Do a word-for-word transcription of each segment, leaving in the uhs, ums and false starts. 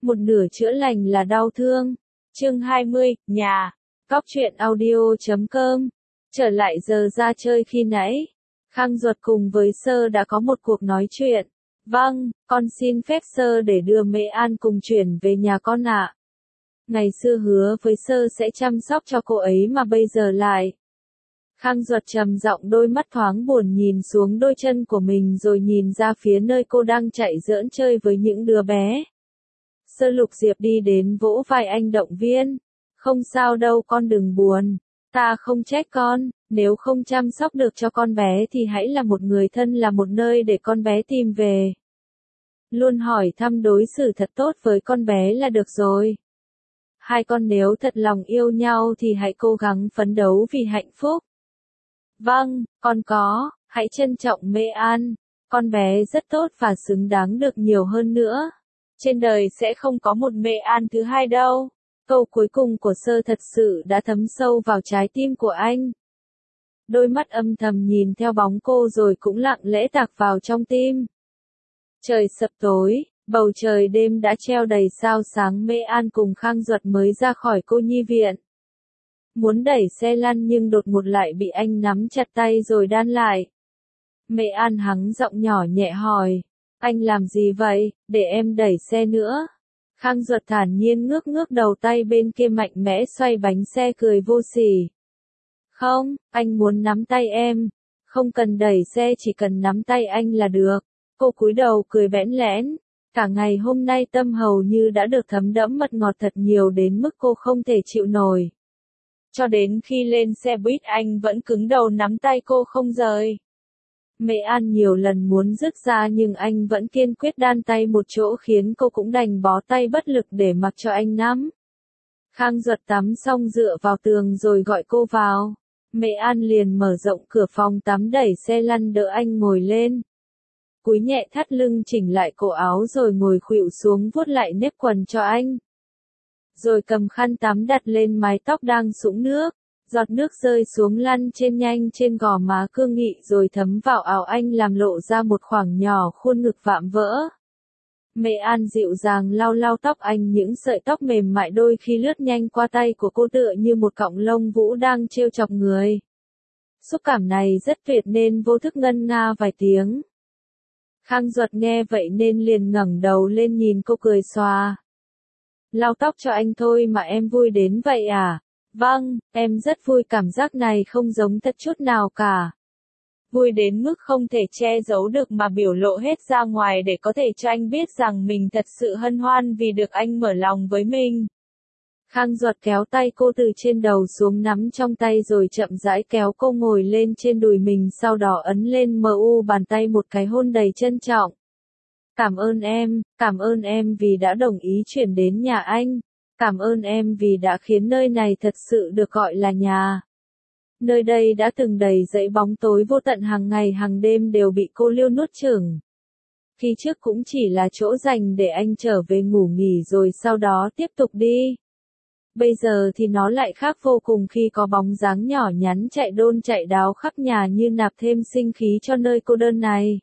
Một nửa chữa lành là đau thương. Chương hai mươi, nhà. Cóc truyện audio chấm com. Trở lại giờ ra chơi khi nãy. Khang Duật cùng với Sơ đã có một cuộc nói chuyện. Vâng, con xin phép Sơ để đưa Mễ An cùng chuyển về nhà con ạ. Ngày xưa hứa với Sơ sẽ chăm sóc cho cô ấy mà bây giờ lại. Khang Duật trầm giọng, đôi mắt thoáng buồn nhìn xuống đôi chân của mình rồi nhìn ra phía nơi cô đang chạy giỡn chơi với những đứa bé. Sơ Lục Diệp đi đến vỗ vai anh động viên. Không sao đâu con, đừng buồn. Ta không trách con, nếu không chăm sóc được cho con bé thì hãy là một người thân, là một nơi để con bé tìm về. Luôn hỏi thăm đối xử thật tốt với con bé là được rồi. Hai con nếu thật lòng yêu nhau thì hãy cố gắng phấn đấu vì hạnh phúc. Vâng, con có, hãy trân trọng Mễ An. Con bé rất tốt và xứng đáng được nhiều hơn nữa. Trên đời sẽ không có một Mễ An thứ hai đâu. Câu cuối cùng của Sơ thật sự đã thấm sâu vào trái tim của anh. Đôi mắt âm thầm nhìn theo bóng cô rồi cũng lặng lẽ tạc vào trong tim. Trời sập tối, bầu trời đêm đã treo đầy sao sáng. Mễ An cùng Khang Duật mới ra khỏi cô nhi viện. Muốn đẩy xe lăn nhưng đột ngột lại bị anh nắm chặt tay rồi đan lại. Mễ An hắng giọng nhỏ nhẹ hỏi. Anh làm gì vậy, để em đẩy xe nữa. Khang Duật thản nhiên ngước ngước đầu, tay bên kia mạnh mẽ xoay bánh xe cười vô sỉ. Không, anh muốn nắm tay em. Không cần đẩy xe, chỉ cần nắm tay anh là được. Cô cúi đầu cười bẽn lẽn. Cả ngày hôm nay tâm hầu như đã được thấm đẫm mật ngọt thật nhiều đến mức cô không thể chịu nổi. Cho đến khi lên xe buýt anh vẫn cứng đầu nắm tay cô không rời. Mễ An nhiều lần muốn dứt ra nhưng anh vẫn kiên quyết đan tay một chỗ khiến cô cũng đành bó tay bất lực để mặc cho anh nắm. Khang Duật tắm xong dựa vào tường rồi gọi cô vào. Mễ An liền mở rộng cửa phòng tắm, đẩy xe lăn đỡ anh ngồi lên. Cúi nhẹ thắt lưng, chỉnh lại cổ áo rồi ngồi khuỵu xuống vuốt lại nếp quần cho anh. Rồi cầm khăn tắm đặt lên mái tóc đang sũng nước. Giọt nước rơi xuống lăn trên nhanh trên gò má cương nghị rồi thấm vào áo anh làm lộ ra một khoảng nhỏ khuôn ngực vạm vỡ. Mễ An dịu dàng lau lau tóc anh, những sợi tóc mềm mại đôi khi lướt nhanh qua tay của cô tựa như một cọng lông vũ đang trêu chọc người. Xúc cảm này rất tuyệt nên vô thức ngân nga vài tiếng. Khang Duật nghe vậy nên liền ngẩng đầu lên nhìn cô cười xòa. Lau tóc cho anh thôi mà em vui đến vậy à? Vâng, em rất vui, cảm giác này không giống thật chút nào cả. Vui đến mức không thể che giấu được mà biểu lộ hết ra ngoài để có thể cho anh biết rằng mình thật sự hân hoan vì được anh mở lòng với mình. Khang Duật kéo tay cô từ trên đầu xuống nắm trong tay rồi chậm rãi kéo cô ngồi lên trên đùi mình, sau đó ấn lên mờ u bàn tay một cái hôn đầy trân trọng. Cảm ơn em, cảm ơn em vì đã đồng ý chuyển đến nhà anh. Cảm ơn em vì đã khiến nơi này thật sự được gọi là nhà. Nơi đây đã từng đầy dẫy bóng tối vô tận, hàng ngày hàng đêm đều bị cô Liêu nuốt chửng. Khi trước cũng chỉ là chỗ dành để anh trở về ngủ nghỉ rồi sau đó tiếp tục đi. Bây giờ thì nó lại khác vô cùng khi có bóng dáng nhỏ nhắn chạy đôn chạy đáo khắp nhà như nạp thêm sinh khí cho nơi cô đơn này.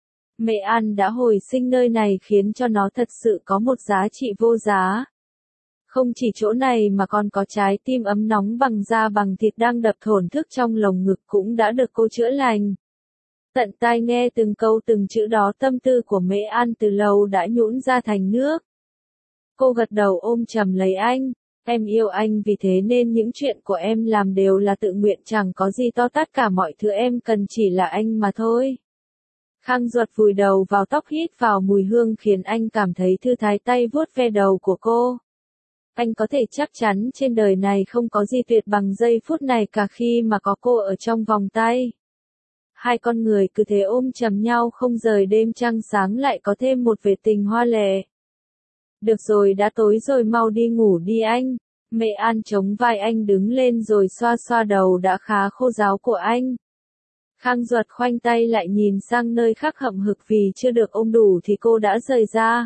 Mễ An đã hồi sinh nơi này khiến cho nó thật sự có một giá trị vô giá. Không chỉ chỗ này mà còn có trái tim ấm nóng bằng da bằng thịt đang đập thổn thức trong lồng ngực cũng đã được cô chữa lành. Tận tai nghe từng câu từng chữ đó, tâm tư của Mễ An từ lâu đã nhũn ra thành nước. Cô gật đầu ôm chầm lấy anh. Em yêu anh vì thế nên những chuyện của em làm đều là tự nguyện, chẳng có gì to tát cả, mọi thứ em cần chỉ là anh mà thôi. Khang Duật vùi đầu vào tóc, hít vào mùi hương khiến anh cảm thấy thư thái, tay vuốt ve đầu của cô. Anh có thể chắc chắn trên đời này không có gì tuyệt bằng giây phút này cả khi mà có cô ở trong vòng tay. Hai con người cứ thế ôm chầm nhau không rời, đêm trăng sáng lại có thêm một vệt tình hoa lệ. Được rồi, đã tối rồi, mau đi ngủ đi anh. Mễ An chống vai anh đứng lên rồi xoa xoa đầu đã khá khô ráo của anh. Khang Duật khoanh tay lại nhìn sang nơi khác hậm hực vì chưa được ôm đủ thì cô đã rời ra.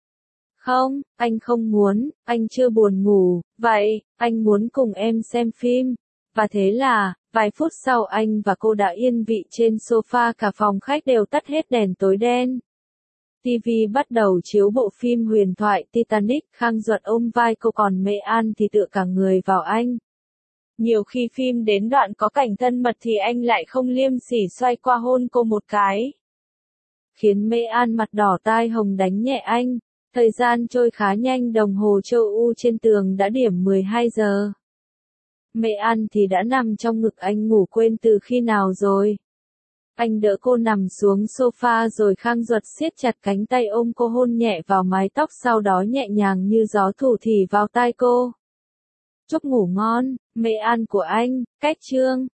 Không, anh không muốn, anh chưa buồn ngủ, vậy, anh muốn cùng em xem phim. Và thế là, vài phút sau anh và cô đã yên vị trên sofa, cả phòng khách đều tắt hết đèn tối đen. ti vi bắt đầu chiếu bộ phim huyền thoại Titanic, Khang Duật ôm vai cô còn Mẹ An thì tựa cả người vào anh. Nhiều khi phim đến đoạn có cảnh thân mật thì anh lại không liêm sỉ xoay qua hôn cô một cái, khiến Mẹ An mặt đỏ tai hồng đánh nhẹ anh. Thời gian trôi khá nhanh, đồng hồ châu U trên tường đã điểm mười hai giờ. Mẹ An thì đã nằm trong ngực anh ngủ quên từ khi nào rồi. Anh đỡ cô nằm xuống sofa rồi Khang Duật siết chặt cánh tay ôm cô hôn nhẹ vào mái tóc, sau đó nhẹ nhàng như gió thủ thỉ vào tai cô. Chúc ngủ ngon, Mẹ An của anh. Cách chương